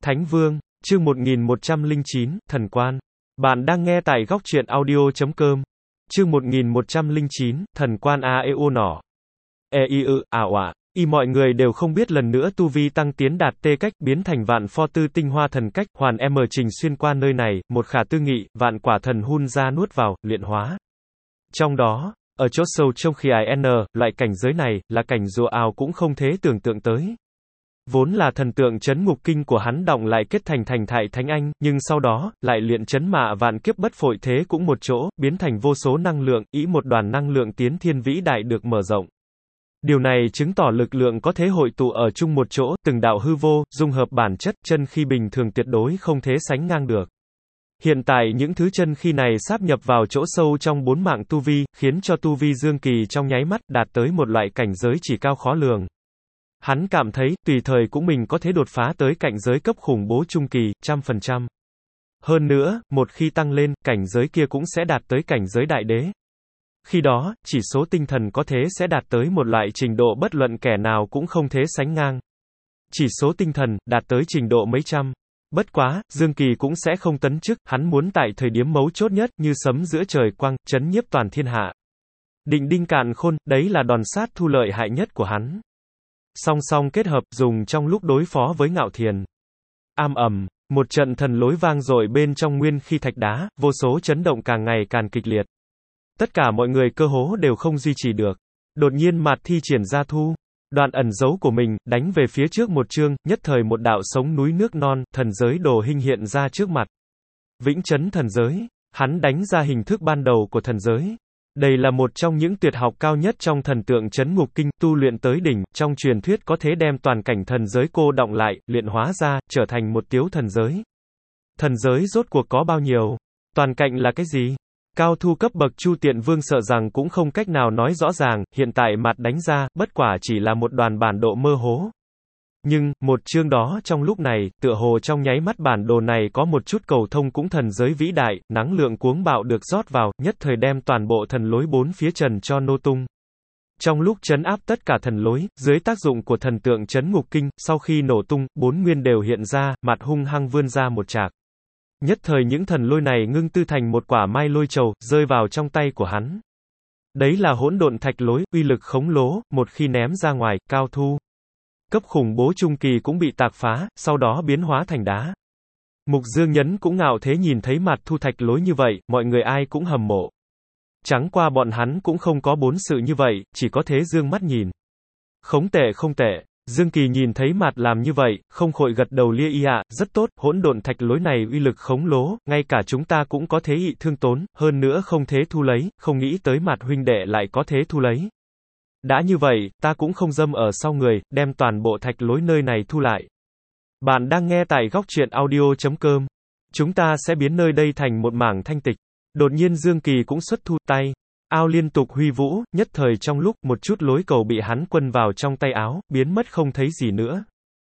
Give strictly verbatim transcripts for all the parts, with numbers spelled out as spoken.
Thánh Vương, chương một nghìn một trăm lẻ chín, Thần Quan. Bạn đang nghe tại góc truyện audio chấm com. Chương một nghìn một trăm lẻ chín, Thần Quan a e o nỏ. E i ư, ảo ạ. Y mọi người đều không biết lần nữa tu vi tăng tiến đạt tê cách, biến thành vạn pho tư tinh hoa thần cách, hoàn m trình xuyên qua nơi này, một khả tư nghị, vạn quả thần hun ra nuốt vào, luyện hóa. Trong đó, ở chỗ sâu trong khi ai n, loại cảnh giới này, là cảnh rùa ào cũng không thế tưởng tượng tới. Vốn là thần tượng chấn ngục kinh của hắn động lại kết thành thành thại thánh anh, nhưng sau đó, lại luyện chấn mạ vạn kiếp bất phội thế cũng một chỗ, biến thành vô số năng lượng, ý một đoàn năng lượng tiến thiên vĩ đại được mở rộng. Điều này chứng tỏ lực lượng có thể hội tụ ở chung một chỗ, từng đạo hư vô, dung hợp bản chất, chân khi bình thường tuyệt đối không thể sánh ngang được. Hiện tại những thứ chân khi này sáp nhập vào chỗ sâu trong bốn mạng tu vi, khiến cho tu vi dương kỳ trong nháy mắt đạt tới một loại cảnh giới chỉ cao khó lường. Hắn cảm thấy, tùy thời cũng mình có thể đột phá tới cảnh giới cấp khủng bố trung kỳ, trăm phần trăm. Hơn nữa, một khi tăng lên, cảnh giới kia cũng sẽ đạt tới cảnh giới đại đế. Khi đó, chỉ số tinh thần có thế sẽ đạt tới một loại trình độ bất luận kẻ nào cũng không thể sánh ngang. Chỉ số tinh thần, đạt tới trình độ mấy trăm. Bất quá, Dương Kỳ cũng sẽ không tấn chức, hắn muốn tại thời điểm mấu chốt nhất, như sấm giữa trời quang, chấn nhiếp toàn thiên hạ. Định đinh càn khôn, đấy là đòn sát thu lợi hại nhất của hắn. Song song kết hợp, dùng trong lúc đối phó với Ngạo Thiền. Am ầm, một trận thần lối vang dội bên trong nguyên khi thạch đá, vô số chấn động càng ngày càng kịch liệt. Tất cả mọi người cơ hồ đều không duy trì được. Đột nhiên Mạt thi triển ra thu đoạn ẩn giấu của mình, đánh về phía trước một chương, nhất thời một đạo sống núi nước non, thần giới đồ hình hiện ra trước mặt. Vĩnh chấn thần giới, hắn đánh ra hình thức ban đầu của thần giới. Đây là một trong những tuyệt học cao nhất trong thần tượng chấn ngục kinh, tu luyện tới đỉnh, trong truyền thuyết có thể đem toàn cảnh thần giới cô đọng lại, luyện hóa ra, trở thành một tiếu thần giới. Thần giới rốt cuộc có bao nhiêu? Toàn cảnh là cái gì? Cao thu cấp bậc Chu Tiện Vương sợ rằng cũng không cách nào nói rõ ràng, hiện tại Mạt đánh ra, bất quả chỉ là một đoàn bản đồ mơ hồ. Nhưng, một chương đó trong lúc này, tựa hồ trong nháy mắt bản đồ này có một chút cầu thông cũng thần giới vĩ đại, năng lượng cuống bạo được rót vào, nhất thời đem toàn bộ thần lối bốn phía trần cho nô tung. Trong lúc trấn áp tất cả thần lối, dưới tác dụng của thần tượng trấn ngục kinh, sau khi nổ tung, bốn nguyên đều hiện ra, Mạt hung hăng vươn ra một trạc. Nhất thời những thần lôi này ngưng tư thành một quả mai lôi trầu, rơi vào trong tay của hắn. Đấy là hỗn độn thạch lối, uy lực khổng lồ, một khi ném ra ngoài, cao thu cấp khủng bố trung kỳ cũng bị tạc phá, sau đó biến hóa thành đá. Mục Dương Nhấn cũng ngạo thế nhìn thấy Mạt thu thạch lối như vậy, mọi người ai cũng hâm mộ. Chẳng qua bọn hắn cũng không có bốn sự như vậy, chỉ có thế dương mắt nhìn. Không tệ không tệ. Dương Kỳ nhìn thấy Mạt làm như vậy, không khỏi gật đầu lia y ạ, rất tốt, hỗn độn thạch lối này uy lực khổng lồ, ngay cả chúng ta cũng có thế ị thương tốn, hơn nữa không thế thu lấy, không nghĩ tới Mạt huynh đệ lại có thế thu lấy. Đã như vậy, ta cũng không dâm ở sau người, đem toàn bộ thạch lối nơi này thu lại. Bạn đang nghe tại góc truyện audio chấm com. Chúng ta sẽ biến nơi đây thành một mảng thanh tịch. Đột nhiên Dương Kỳ cũng xuất thu tay. Ao liên tục huy vũ, nhất thời trong lúc một chút lối cầu bị hắn quân vào trong tay áo, biến mất không thấy gì nữa.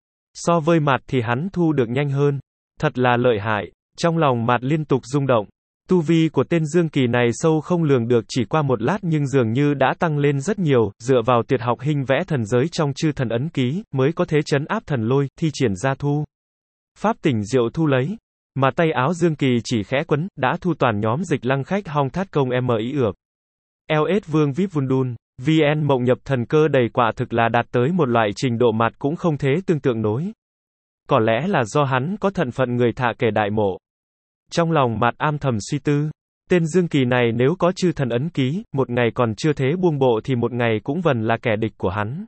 So với Mạt thì hắn thu được nhanh hơn. Thật là lợi hại. Trong lòng Mạt liên tục rung động. Tu vi của tên Dương Kỳ này sâu không lường được chỉ qua một lát nhưng dường như đã tăng lên rất nhiều, dựa vào tuyệt học hình vẽ thần giới trong chư thần ấn ký, mới có thể trấn áp thần lôi, thi triển ra thu pháp tỉnh diệu thu lấy. Mà tay áo Dương Kỳ chỉ khẽ quấn, đã thu toàn nhóm dịch lăng khách hong thát công m ý ược. lờ ét Vương vê i pê Vundun, vê en mộng nhập thần cơ đầy quả thực là đạt tới một loại trình độ Mạt cũng không thế tương tượng nối. Có lẽ là do hắn có thận phận người thạ kể đại mộ. Trong lòng Mạt am thầm suy tư, tên Dương Kỳ này nếu có chư thần ấn ký, một ngày còn chưa thế buông bộ thì một ngày cũng vần là kẻ địch của hắn.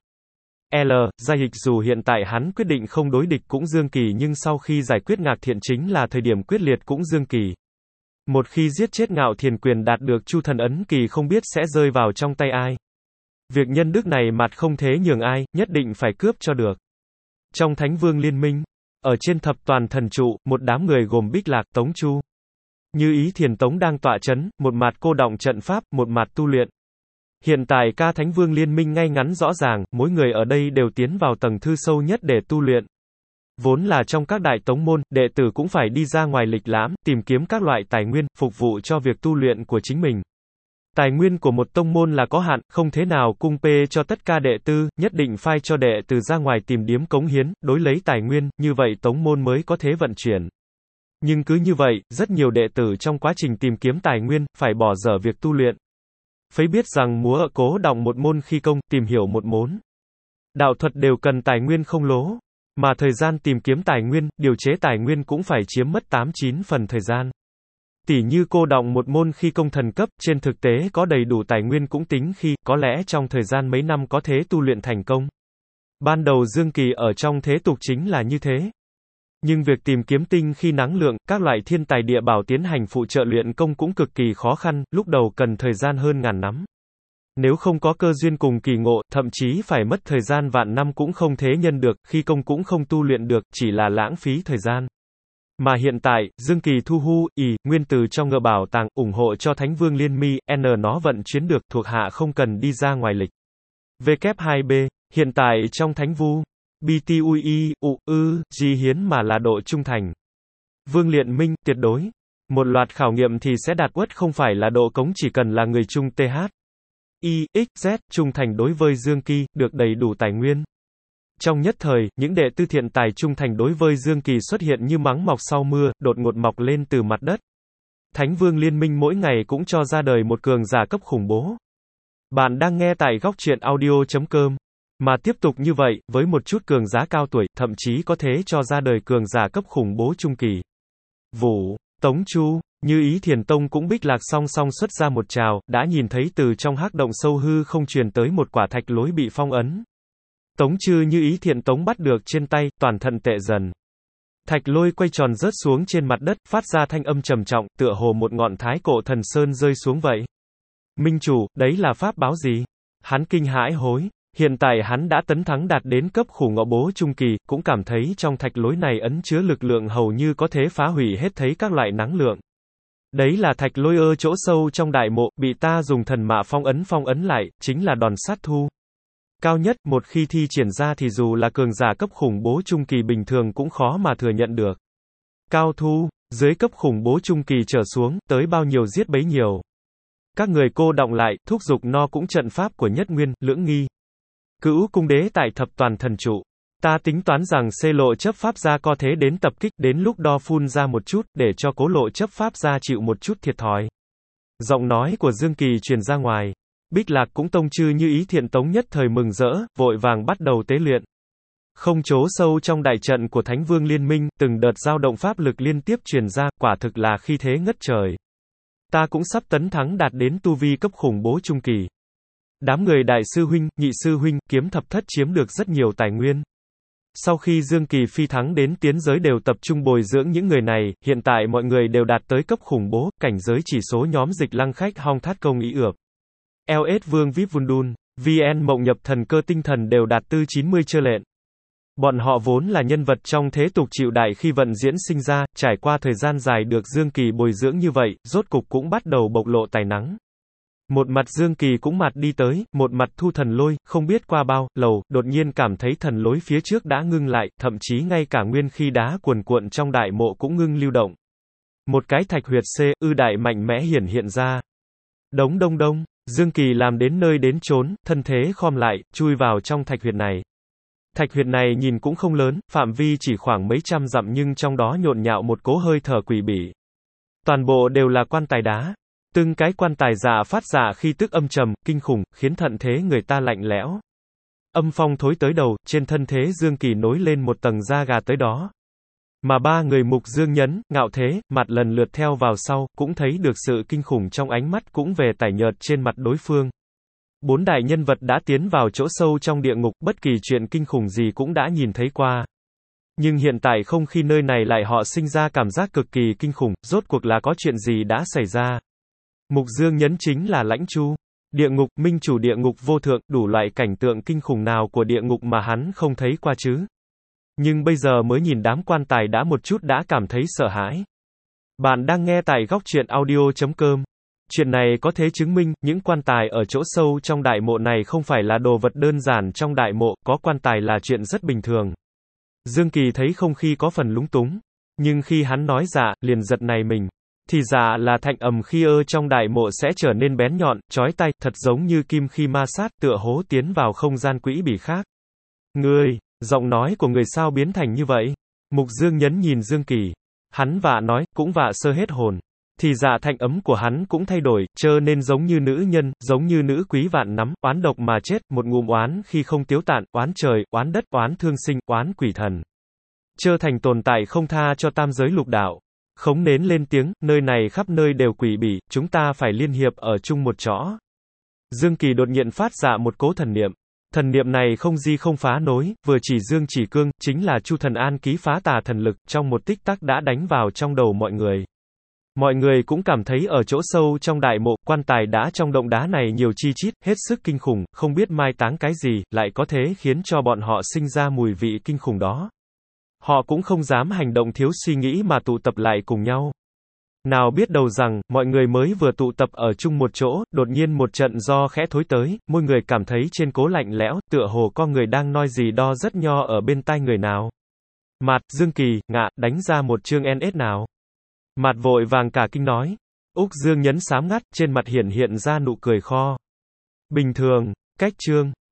L, Gia Hịch dù hiện tại hắn quyết định không đối địch cũng Dương Kỳ nhưng sau khi giải quyết Ngạc Thiện chính là thời điểm quyết liệt cũng Dương Kỳ. Một khi giết chết Ngạo Thiền quyền đạt được chu thần ấn kỳ không biết sẽ rơi vào trong tay ai. Việc nhân đức này Mạt không thế nhường ai, nhất định phải cướp cho được. Trong Thánh Vương Liên Minh, ở trên thập toàn thần trụ, một đám người gồm Bích Lạc, Tống Chu, Như Ý Thiền Tống đang tọa chấn, một mặt cô đọng trận pháp, một mặt tu luyện. Hiện tại ca Thánh Vương Liên Minh ngay ngắn rõ ràng, mỗi người ở đây đều tiến vào tầng thư sâu nhất để tu luyện. Vốn là trong các đại tống môn, đệ tử cũng phải đi ra ngoài lịch lãm, tìm kiếm các loại tài nguyên, phục vụ cho việc tu luyện của chính mình. Tài nguyên của một tông môn là có hạn, không thế nào cung pê cho tất cả đệ tử, nhất định phải cho đệ tử ra ngoài tìm điểm cống hiến, đối lấy tài nguyên, như vậy tông môn mới có thể vận chuyển. Nhưng cứ như vậy, rất nhiều đệ tử trong quá trình tìm kiếm tài nguyên, phải bỏ dở việc tu luyện. Phải biết rằng múa ở cố đọng một môn khí công, tìm hiểu một môn đạo thuật đều cần tài nguyên không lố. Mà thời gian tìm kiếm tài nguyên, điều chế tài nguyên cũng phải chiếm mất tám chín phần thời gian. Tỉ như cô đọng một môn khí công thần cấp, trên thực tế có đầy đủ tài nguyên cũng tính khi, có lẽ trong thời gian mấy năm có thể tu luyện thành công. Ban đầu Dương Kỳ ở trong thế tục chính là như thế. Nhưng việc tìm kiếm tinh khi năng lượng, các loại thiên tài địa bảo tiến hành phụ trợ luyện công cũng cực kỳ khó khăn, lúc đầu cần thời gian hơn ngàn năm. Nếu không có cơ duyên cùng kỳ ngộ, thậm chí phải mất thời gian vạn năm cũng không thế nhân được, khi công cũng không tu luyện được, chỉ là lãng phí thời gian. Mà hiện tại, Dương Kỳ thu hu, ì, nguyên từ trong ngựa bảo tàng, ủng hộ cho Thánh Vương Liên Mi, N nó vận chuyển được, thuộc hạ không cần đi ra ngoài lịch. W hai B, hiện tại trong Thánh Vu, B T U I, U, Ư, G hiến mà là độ trung thành. Vương Liện Minh, tuyệt đối. Một loạt khảo nghiệm thì sẽ đạt uất không phải là độ cống chỉ cần là người trung T H. I, X, Z, trung thành đối với Dương Kỳ, được đầy đủ tài nguyên. Trong nhất thời, những đệ tử thiện tài trung thành đối với Dương Kỳ xuất hiện như mắng mọc sau mưa, đột ngột mọc lên từ mặt đất. Thánh Vương Liên Minh mỗi ngày cũng cho ra đời một cường giả cấp khủng bố. Bạn đang nghe tại góc truyện audio chấm com. Mà tiếp tục như vậy, với một chút cường giá cao tuổi, thậm chí có thể cho ra đời cường giả cấp khủng bố trung kỳ. Vũ, Tống Chu, Như Ý Thiền Tông cũng bích lạc song song xuất ra một trào, đã nhìn thấy từ trong hắc động sâu hư không truyền tới một quả thạch lối bị phong ấn. Tống Chư Như Ý Thiện Tống bắt được trên tay, toàn thận tệ dần. Thạch lôi quay tròn rớt xuống trên mặt đất, phát ra thanh âm trầm trọng, tựa hồ một ngọn thái cổ thần sơn rơi xuống vậy. Minh chủ, đấy là pháp báo gì? Hắn kinh hãi hối. Hiện tại hắn đã tấn thắng đạt đến cấp khủng ngọ bố trung kỳ, cũng cảm thấy trong thạch lối này ẩn chứa lực lượng hầu như có thể phá hủy hết thấy các loại năng lượng. Đấy là thạch lôi ơ chỗ sâu trong đại mộ, bị ta dùng thần mạ phong ấn phong ấn lại, chính là đòn sát thu. Cao nhất, một khi thi triển ra thì dù là cường giả cấp khủng bố trung kỳ bình thường cũng khó mà thừa nhận được. Cao thu, dưới cấp khủng bố trung kỳ trở xuống, tới bao nhiêu giết bấy nhiêu. Các người cô đọng lại, thúc giục no cũng trận pháp của nhất nguyên, lưỡng nghi. Cữu cung đế tại thập toàn thần trụ. Ta tính toán rằng xê lộ chấp pháp gia có thế đến tập kích, đến lúc đo phun ra một chút, để cho cố lộ chấp pháp gia chịu một chút thiệt thòi. Giọng nói của Dương Kỳ truyền ra ngoài. Bích lạc cũng tông chư Như Ý Thiện Tống nhất thời mừng rỡ, vội vàng bắt đầu tế luyện. Không chố sâu trong đại trận của Thánh Vương Liên Minh, từng đợt dao động pháp lực liên tiếp truyền ra, quả thực là khi thế ngất trời. Ta cũng sắp tấn thắng đạt đến tu vi cấp khủng bố trung kỳ. Đám người đại sư huynh, nhị sư huynh, kiếm thập thất chiếm được rất nhiều tài nguyên. Sau khi Dương Kỳ phi thắng đến tiến giới đều tập trung bồi dưỡng những người này, hiện tại mọi người đều đạt tới cấp khủng bố, cảnh giới chỉ số nhóm dịch lăng khách hong thát công ý ược. lờ ét Vương vê i pê Vundun, vê en Mộng Nhập Thần Cơ Tinh Thần đều đạt tư chín mươi chơ lện. Bọn họ vốn là nhân vật trong thế tục chịu đại khi vận diễn sinh ra, trải qua thời gian dài được Dương Kỳ bồi dưỡng như vậy, rốt cục cũng bắt đầu bộc lộ tài năng. Một mặt Dương Kỳ cũng mặt đi tới, một mặt thu thần lôi, không biết qua bao lâu, đột nhiên cảm thấy thần lối phía trước đã ngưng lại, thậm chí ngay cả nguyên khí đá cuồn cuộn trong đại mộ cũng ngưng lưu động. Một cái thạch huyệt C, ư đại mạnh mẽ hiển hiện ra. Đống đông đông, Dương Kỳ làm đến nơi đến chốn, thân thế khom lại, chui vào trong thạch huyệt này. Thạch huyệt này nhìn cũng không lớn, phạm vi chỉ khoảng mấy trăm dặm nhưng trong đó nhộn nhạo một cỗ hơi thở quỷ bỉ. Toàn bộ đều là quan tài đá. Từng cái quan tài dạ phát dạ khi tức âm trầm, kinh khủng, khiến thận thế người ta lạnh lẽo. Âm phong thối tới đầu, trên thân thế Dương Kỳ nối lên một tầng da gà tới đó. Mà ba người Mục Dương Nhấn, Ngạo Thế, mặt lần lượt theo vào sau, cũng thấy được sự kinh khủng trong ánh mắt cũng về tải nhợt trên mặt đối phương. Bốn đại nhân vật đã tiến vào chỗ sâu trong địa ngục, bất kỳ chuyện kinh khủng gì cũng đã nhìn thấy qua. Nhưng hiện tại không khi nơi này lại họ sinh ra cảm giác cực kỳ kinh khủng, rốt cuộc là có chuyện gì đã xảy ra. Mục Dương Nhấn chính là Lãnh Chu. Địa ngục, minh chủ địa ngục vô thượng, đủ loại cảnh tượng kinh khủng nào của địa ngục mà hắn không thấy qua chứ. Nhưng bây giờ mới nhìn đám quan tài đã một chút đã cảm thấy sợ hãi. Bạn đang nghe tại góc truyện audio chấm com. Chuyện này có thể chứng minh, những quan tài ở chỗ sâu trong đại mộ này không phải là đồ vật đơn giản trong đại mộ, có quan tài là chuyện rất bình thường. Dương Kỳ thấy không khí có phần lúng túng. Nhưng khi hắn nói dạ, liền giật này mình. Thì ra là thanh âm khi ơ trong đại mộ sẽ trở nên bén nhọn, chói tai, thật giống như kim khi ma sát, tựa hố tiến vào không gian quỷ bỉ khác. Ngươi, giọng nói của người sao biến thành như vậy? Mục Dương nhấn nhìn Dương Kỳ. Hắn vạ nói, cũng vạ sơ hết hồn. Thì dạ thanh ấm của hắn cũng thay đổi, trơ nên giống như nữ nhân, giống như nữ quý vạn nắm, oán độc mà chết, một ngụm oán khi không tiếu tạn, oán trời, oán đất, oán thương sinh, oán quỷ thần. Trơ thành tồn tại không tha cho tam giới lục đạo. Khống nến lên tiếng, nơi này khắp nơi đều quỷ bỉ, chúng ta phải liên hiệp ở chung một chỗ. Dương Kỳ đột nhiên phát ra một cỗ thần niệm. Thần niệm này không di không phá nối, vừa chỉ dương chỉ cương, chính là Chu Thần An ký phá tà thần lực, trong một tích tắc đã đánh vào trong đầu mọi người. Mọi người cũng cảm thấy ở chỗ sâu trong đại mộ, quan tài đá trong động đá này nhiều chi chít, hết sức kinh khủng, không biết mai táng cái gì, lại có thể khiến cho bọn họ sinh ra mùi vị kinh khủng đó. Họ cũng không dám hành động thiếu suy nghĩ mà tụ tập lại cùng nhau. Nào biết đâu rằng, mọi người mới vừa tụ tập ở chung một chỗ, đột nhiên một trận gió khẽ thối tới, mỗi người cảm thấy trên cố lạnh lẽo, tựa hồ có người đang nói gì đó rất nho ở bên tai người nào. Mạt, Dương Kỳ, Ngạ, đánh ra một chương en ét nào. Mạt vội vàng cả kinh nói. Úc Dương nhấn sám ngắt, trên mặt hiển hiện ra nụ cười kho. Bình thường, cách chương.